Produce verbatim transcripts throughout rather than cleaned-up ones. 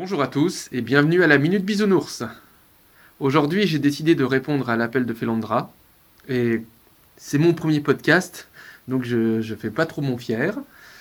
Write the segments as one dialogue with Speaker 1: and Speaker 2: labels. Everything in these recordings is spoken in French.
Speaker 1: Bonjour à tous et bienvenue à la Minute Bisounours. Aujourd'hui, j'ai décidé de répondre à l'appel de Félandra et c'est mon premier podcast, donc je ne fais pas trop mon fier.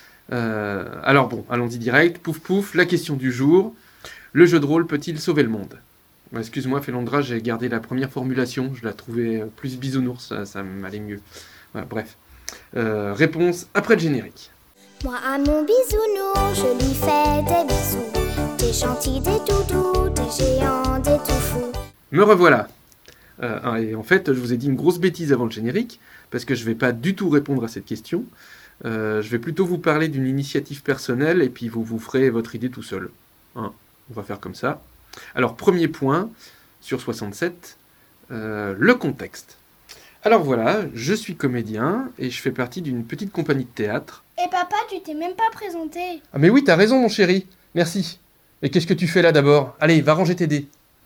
Speaker 1: Euh, alors bon, allons-y direct. Pouf pouf, la question du jour. Le jeu de rôle peut-il sauver le monde ? Bon, excuse-moi Félandra, j'ai gardé la première formulation, je la trouvais plus bisounours, ça, ça m'allait mieux. Voilà, bref. Euh, réponse après le générique.
Speaker 2: Moi à mon bisounours, je lui fais des bisous. Des gentils, des doudous, des géants, des tout fous.
Speaker 1: Me revoilà. Euh, et en fait, je vous ai dit une grosse bêtise avant le générique, parce que je ne vais pas du tout répondre à cette question. Euh, je vais plutôt vous parler d'une initiative personnelle, et puis vous vous ferez votre idée tout seul. Hein, on va faire comme ça. Alors, premier point, sur soixante-sept, euh, le contexte. Alors voilà, je suis comédien, et je fais partie d'une petite compagnie de théâtre.
Speaker 3: Et papa, tu t'es même pas présenté.
Speaker 1: Ah mais oui, t'as raison mon chéri, merci. Et qu'est-ce que tu fais là d'abord ? Allez, va ranger tes dés.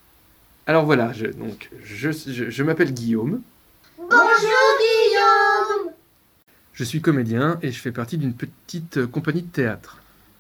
Speaker 1: Alors voilà, je, donc, je, je, je m'appelle Guillaume.
Speaker 3: Bonjour Guillaume.
Speaker 1: Je suis comédien et je fais partie d'une petite compagnie de théâtre.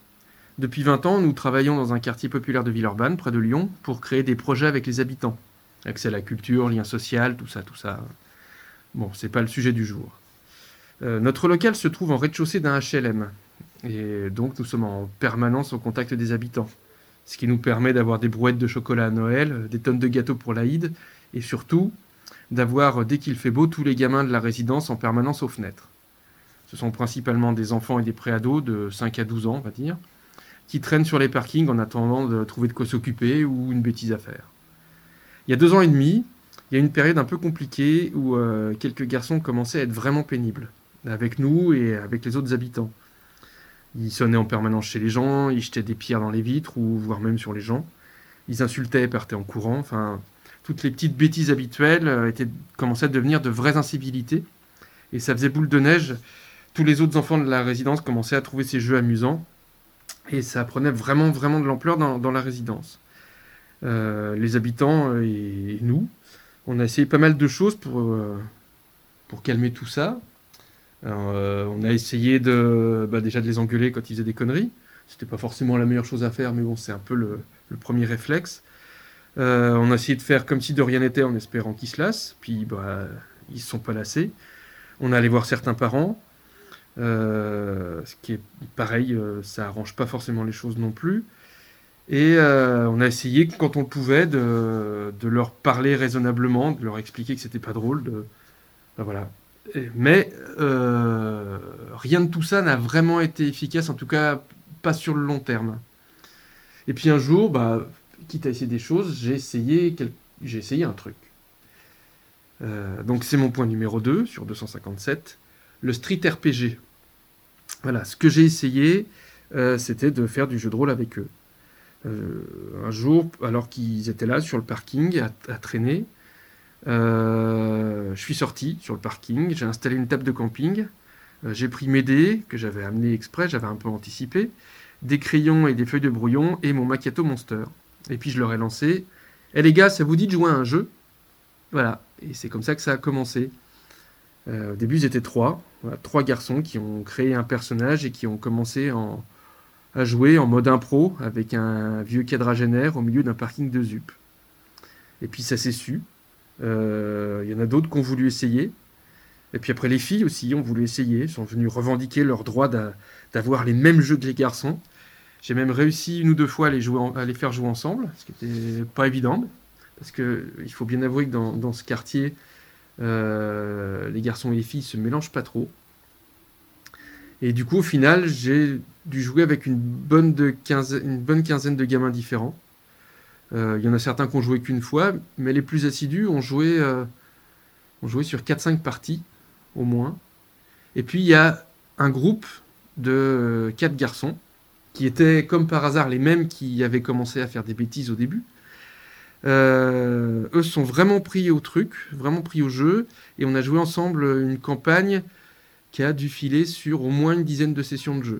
Speaker 1: Depuis vingt ans, nous travaillons dans un quartier populaire de Villeurbanne, près de Lyon, pour créer des projets avec les habitants. Accès à la culture, lien social, tout ça, tout ça. Bon, c'est pas le sujet du jour. Euh, notre local se trouve en rez-de-chaussée d'un H L M. Et donc nous sommes en permanence au contact des habitants. Ce qui nous permet d'avoir des brouettes de chocolat à Noël, des tonnes de gâteaux pour l'Aïd, et surtout d'avoir, dès qu'il fait beau, tous les gamins de la résidence en permanence aux fenêtres. Ce sont principalement des enfants et des préados de cinq à douze ans, on va dire, qui traînent sur les parkings en attendant de trouver de quoi s'occuper ou une bêtise à faire. Il y a deux ans et demi, il y a une période un peu compliquée où euh, quelques garçons commençaient à être vraiment pénibles, avec nous et avec les autres habitants. Ils sonnaient en permanence chez les gens, ils jetaient des pierres dans les vitres, ou voire même sur les gens. Ils insultaient et partaient en courant. Enfin, toutes les petites bêtises habituelles euh, étaient, commençaient à devenir de vraies incivilités. Et ça faisait boule de neige. Tous les autres enfants de la résidence commençaient à trouver ces jeux amusants. Et ça prenait vraiment, vraiment de l'ampleur dans, dans la résidence. Euh, les habitants et, et nous, on a essayé pas mal de choses pour, euh, pour calmer tout ça. Alors, euh, on a essayé de, bah déjà de les engueuler quand ils faisaient des conneries. C'était pas forcément la meilleure chose à faire, mais bon, c'est un peu le, le premier réflexe. Euh, on a essayé de faire comme si de rien n'était en espérant qu'ils se lassent. Puis, bah, ils se sont pas lassés. On est allé voir certains parents. Euh, ce qui est pareil, euh, ça arrange pas forcément les choses non plus. Et euh, on a essayé, quand on le pouvait, de, de leur parler raisonnablement, de leur expliquer que c'était pas drôle. De, bah, voilà. Mais euh, rien de tout ça n'a vraiment été efficace, en tout cas pas sur le long terme. Et puis un jour, bah, quitte à essayer des choses, j'ai essayé, quel... j'ai essayé un truc. Euh, donc c'est mon point numéro deux sur deux cent cinquante-sept, le street R P G. Voilà, ce que j'ai essayé, euh, c'était de faire du jeu de rôle avec eux. Euh, un jour, alors qu'ils étaient là sur le parking à, à traîner, Euh, je suis sorti sur le parking, j'ai installé une table de camping, euh, j'ai pris mes dés, que j'avais amenés exprès, j'avais un peu anticipé, des crayons et des feuilles de brouillon, et mon Macchiato Monster. Et puis je leur ai lancé « Eh les gars, ça vous dit de jouer à un jeu ?» Voilà, et c'est comme ça que ça a commencé. Euh, au début, ils étaient trois, voilà, trois garçons qui ont créé un personnage et qui ont commencé en, à jouer en mode impro, avec un vieux quadragénaire au milieu d'un parking de Zup. Et puis ça s'est su. Il euh, y en a d'autres qui ont voulu essayer. Et puis après, les filles aussi ont voulu essayer, sont venues revendiquer leur droit d'a, d'avoir les mêmes jeux que les garçons. J'ai même réussi une ou deux fois à les, jouer en, à les faire jouer ensemble, ce qui n'était pas évident, parce qu'il faut bien avouer que dans, dans ce quartier, euh, les garçons et les filles ne se mélangent pas trop. Et du coup, au final, j'ai dû jouer avec une bonne, de quinzaine, une bonne quinzaine de gamins différents. Il euh, y en a certains qui ont joué qu'une fois, mais les plus assidus ont joué, euh, ont joué sur quatre cinq parties, au moins. Et puis il y a un groupe de quatre garçons, qui étaient comme par hasard les mêmes qui avaient commencé à faire des bêtises au début. Euh, eux se sont vraiment pris au truc, vraiment pris au jeu, et on a joué ensemble une campagne qui a dû filer sur au moins une dizaine de sessions de jeu.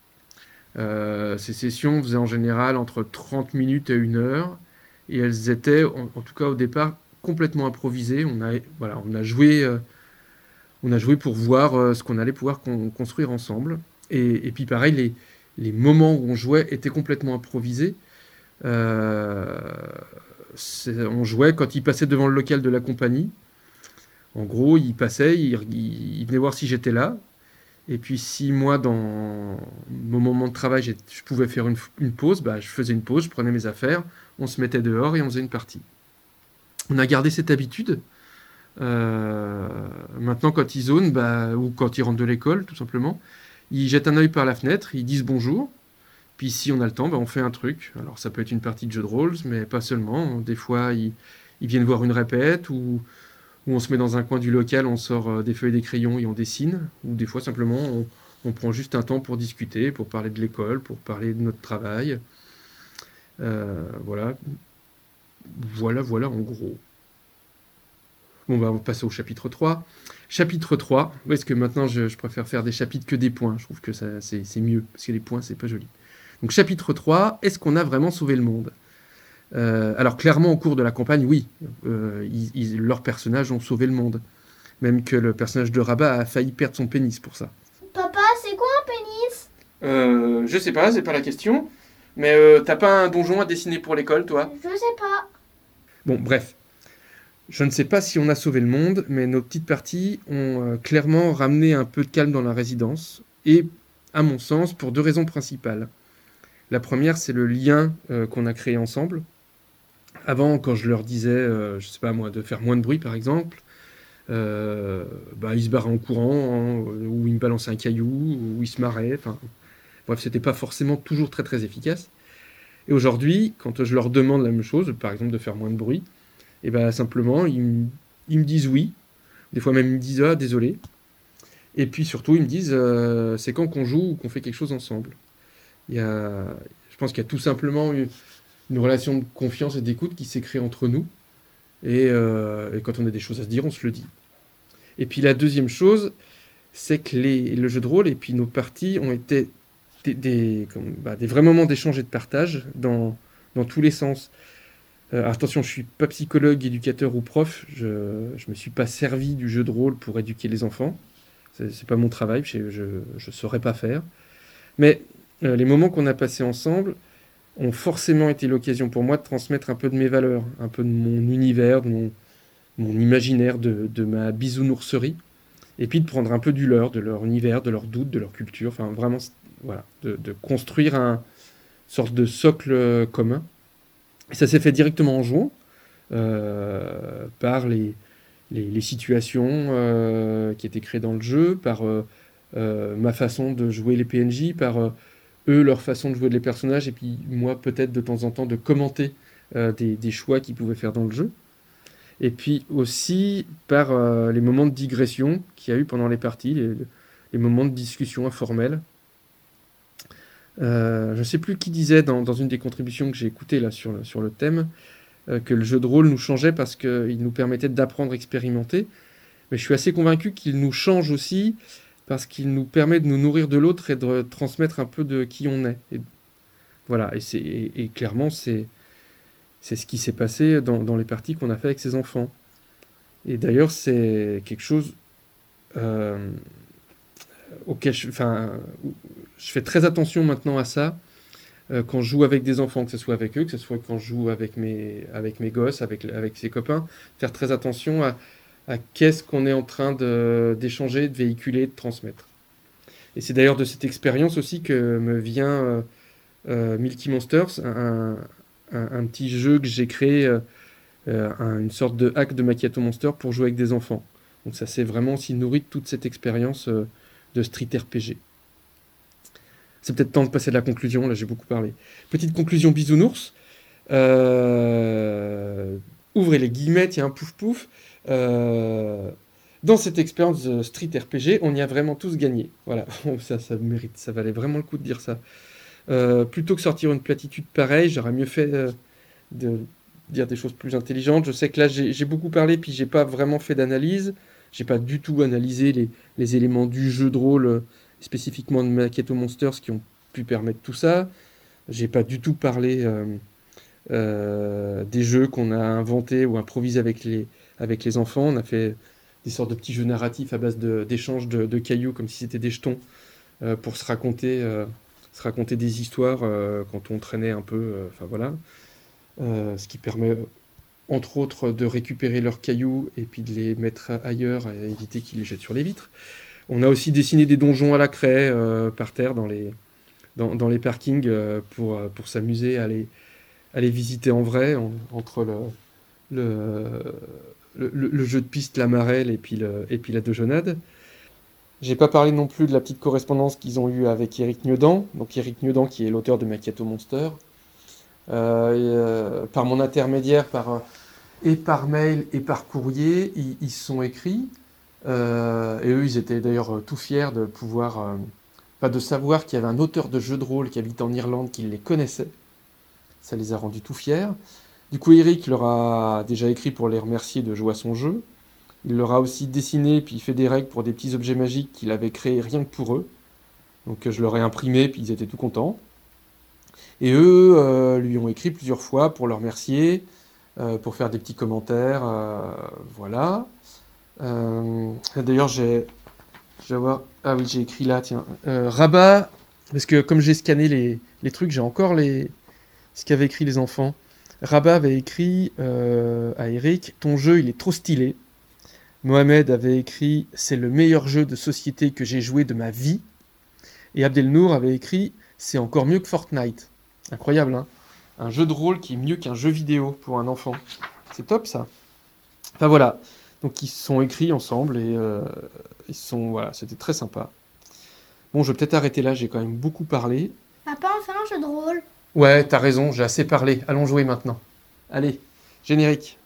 Speaker 1: Euh, ces sessions faisaient en général entre trente minutes et une heure, et elles étaient, en, en tout cas au départ, complètement improvisées. On a, voilà, on a joué, euh, on a joué pour voir euh, ce qu'on allait pouvoir con- construire ensemble. Et, et puis pareil, les, les moments où on jouait étaient complètement improvisés. Euh, c'est- on jouait quand il passait devant le local de la compagnie. En gros, il passait, il, il- il venait voir si j'étais là. Et puis si moi, dans mon moment de travail, j'ai- je pouvais faire une, une pause, bah, je faisais une pause, je prenais mes affaires, on se mettait dehors et on faisait une partie. On a gardé cette habitude. Euh, maintenant, quand ils zonent, bah, ou quand ils rentrent de l'école, tout simplement, ils jettent un œil par la fenêtre, ils disent bonjour. Puis si on a le temps, bah, on fait un truc. Alors ça peut être une partie de jeu de rôle, mais pas seulement. Des fois, ils, ils viennent voir une répète, ou, ou on se met dans un coin du local, on sort euh, des feuilles et des crayons et on dessine. Ou des fois, simplement, on, on prend juste un temps pour discuter, pour parler de l'école, pour parler de notre travail. Euh, voilà. Voilà, voilà, en gros. Bon, bah, on va passer au chapitre trois. Chapitre trois, où est-ce que maintenant je, je préfère faire des chapitres que des points? Je trouve que ça, c'est, c'est mieux, parce que les points, c'est pas joli. Donc, chapitre trois, est-ce qu'on a vraiment sauvé le monde? Euh, Alors, clairement, au cours de la campagne, oui. Euh, ils- ils- leurs personnages ont sauvé le monde. Même que le personnage de Rabat a failli perdre son pénis pour ça.
Speaker 3: Papa, c'est quoi un pénis?
Speaker 1: Euh, je sais pas, c'est pas la question. Mais euh, t'as pas un donjon à dessiner pour l'école, toi?
Speaker 3: Je sais pas.
Speaker 1: Bon, bref. Je ne sais pas si on a sauvé le monde, mais nos petites parties ont euh, clairement ramené un peu de calme dans la résidence. Et, à mon sens, pour deux raisons principales. La première, c'est le lien euh, qu'on a créé ensemble. Avant, quand je leur disais, euh, je sais pas moi, de faire moins de bruit, par exemple, euh, bah, ils se barraient en courant, hein, ou ils me balançaient un caillou, ou ils se marraient. Enfin, bref, c'était pas forcément toujours très très efficace. Et aujourd'hui, quand je leur demande la même chose, par exemple de faire moins de bruit, et ben simplement, ils, me- ils me disent oui. Des fois même, ils me disent ah, désolé. Et puis surtout, ils me disent euh, c'est quand qu'on joue ou qu'on fait quelque chose ensemble. Il y a, je pense qu'il y a tout simplement une, une relation de confiance et d'écoute qui s'est créée entre nous. Et, euh, et quand on a des choses à se dire, on se le dit. Et puis la deuxième chose, c'est que les, le jeu de rôle et puis nos parties ont été des, des, comme, bah, des vrais moments d'échange et de partage dans, dans tous les sens. Euh, alors attention, je suis pas psychologue, éducateur ou prof, je ne me suis pas servi du jeu de rôle pour éduquer les enfants. C'est, c'est pas mon travail, je ne saurais pas faire. Mais euh, les moments qu'on a passés ensemble ont forcément été l'occasion pour moi de transmettre un peu de mes valeurs, un peu de mon univers, de mon, mon imaginaire, de, de ma bisounourserie, et puis de prendre un peu du leur, de leur univers, de leurs doutes, de leur culture, enfin vraiment, voilà, de, de construire un sorte de socle euh, commun. Et ça s'est fait directement en jouant, euh, par les, les, les situations euh, qui étaient créées dans le jeu, par euh, euh, ma façon de jouer les P N J, par euh, eux leur façon de jouer les personnages, et puis moi peut-être de temps en temps de commenter euh, des, des choix qu'ils pouvaient faire dans le jeu. Et puis aussi par euh, les moments de digression qu'il y a eu pendant les parties, les, les moments de discussion informelle. Euh, je ne sais plus qui disait dans, dans une des contributions que j'ai écoutées là, sur, le, sur le thème, euh, que le jeu de rôle nous changeait parce qu'il nous permettait d'apprendre, expérimenter. Mais je suis assez convaincu qu'il nous change aussi parce qu'il nous permet de nous nourrir de l'autre et de transmettre un peu de qui on est. Et, voilà, et, c'est, et, et clairement, c'est, c'est ce qui s'est passé dans, dans les parties qu'on a fait avec ces enfants. Et d'ailleurs, c'est quelque chose euh, auquel je, enfin, je fais très attention maintenant à ça euh, quand je joue avec des enfants, que ce soit avec eux, que ce soit quand je joue avec mes, avec mes gosses, avec, avec ses copains, faire très attention à, à qu'est-ce qu'on est en train de, d'échanger, de véhiculer, de transmettre. Et c'est d'ailleurs de cette expérience aussi que me vient euh, euh, Milky Monsters, un, un, un petit jeu que j'ai créé, euh, un, une sorte de hack de Macchiato Monster pour jouer avec des enfants. Donc ça s'est vraiment aussi nourri de toute cette expérience euh, de street R P G. C'est peut-être temps de passer à la conclusion, là j'ai beaucoup parlé. Petite conclusion bisounours. Euh, ouvrez les guillemets, il y a un pouf pouf. Euh, dans cette expérience de street R P G, on y a vraiment tous gagné. Voilà, ça, ça mérite, ça valait vraiment le coup de dire ça. Euh, plutôt que sortir une platitude pareille, j'aurais mieux fait euh, de dire des choses plus intelligentes. Je sais que là j'ai, j'ai beaucoup parlé, puis j'ai pas vraiment fait d'analyse. J'ai pas du tout analysé les, les éléments du jeu de rôle, euh, spécifiquement de Macchiato Monsters, qui ont pu permettre tout ça. J'ai pas du tout parlé euh, euh, des jeux qu'on a inventés ou improvisés avec les, avec les enfants. On a fait des sortes de petits jeux narratifs à base de, d'échanges de, de cailloux, comme si c'était des jetons, euh, pour se raconter euh, se raconter des histoires euh, quand on traînait un peu, euh, enfin voilà. Euh, ce qui permet, entre autres, de récupérer leurs cailloux et puis de les mettre ailleurs et éviter qu'ils les jettent sur les vitres. On a aussi dessiné des donjons à la craie euh, par terre dans les, dans, dans les parkings euh, pour, pour s'amuser à les, à les visiter en vrai, en- entre le, le, le, le- le jeu de piste, la marelle et puis, le, et puis la Dejonade. J'ai pas parlé non plus de la petite correspondance qu'ils ont eue avec Éric Nieudant, donc Éric Nieudant qui est l'auteur de Macchiato Monster. Euh, et, euh, par mon intermédiaire, par, euh, et par mail et par courrier, ils, ils se sont écrits. Euh, et eux, ils étaient d'ailleurs euh, tout fiers de pouvoir, euh, pas de savoir qu'il y avait un auteur de jeux de rôle qui habite en Irlande qui les connaissait. Ça les a rendus tout fiers. Du coup, Eric leur a déjà écrit pour les remercier de jouer à son jeu. Il leur a aussi dessiné, puis fait des règles pour des petits objets magiques qu'il avait créés rien que pour eux. Donc euh, je leur ai imprimé, puis ils étaient tout contents. Et eux euh, lui ont écrit plusieurs fois pour le remercier, euh, pour faire des petits commentaires. Euh, voilà. Euh, D'ailleurs, j'ai, je vais voir. Ah oui, j'ai écrit là, tiens. Euh, Rabat, parce que comme j'ai scanné les, les trucs, j'ai encore les, ce qu'avaient écrit les enfants. Rabat avait écrit euh, à Eric, ton jeu il est trop stylé. Mohamed avait écrit, c'est le meilleur jeu de société que j'ai joué de ma vie. Et Abdelnour avait écrit, c'est encore mieux que Fortnite. Incroyable, hein? Un jeu de rôle qui est mieux qu'un jeu vidéo pour un enfant. C'est top, ça. Enfin voilà. Donc ils se sont écrits ensemble et euh, ils sont, voilà, c'était très sympa. Bon, je vais peut-être arrêter là, j'ai quand même beaucoup parlé.
Speaker 3: Papa, on fait un jeu de rôle.
Speaker 1: Ouais, t'as raison, j'ai assez parlé. Allons jouer maintenant. Allez, générique.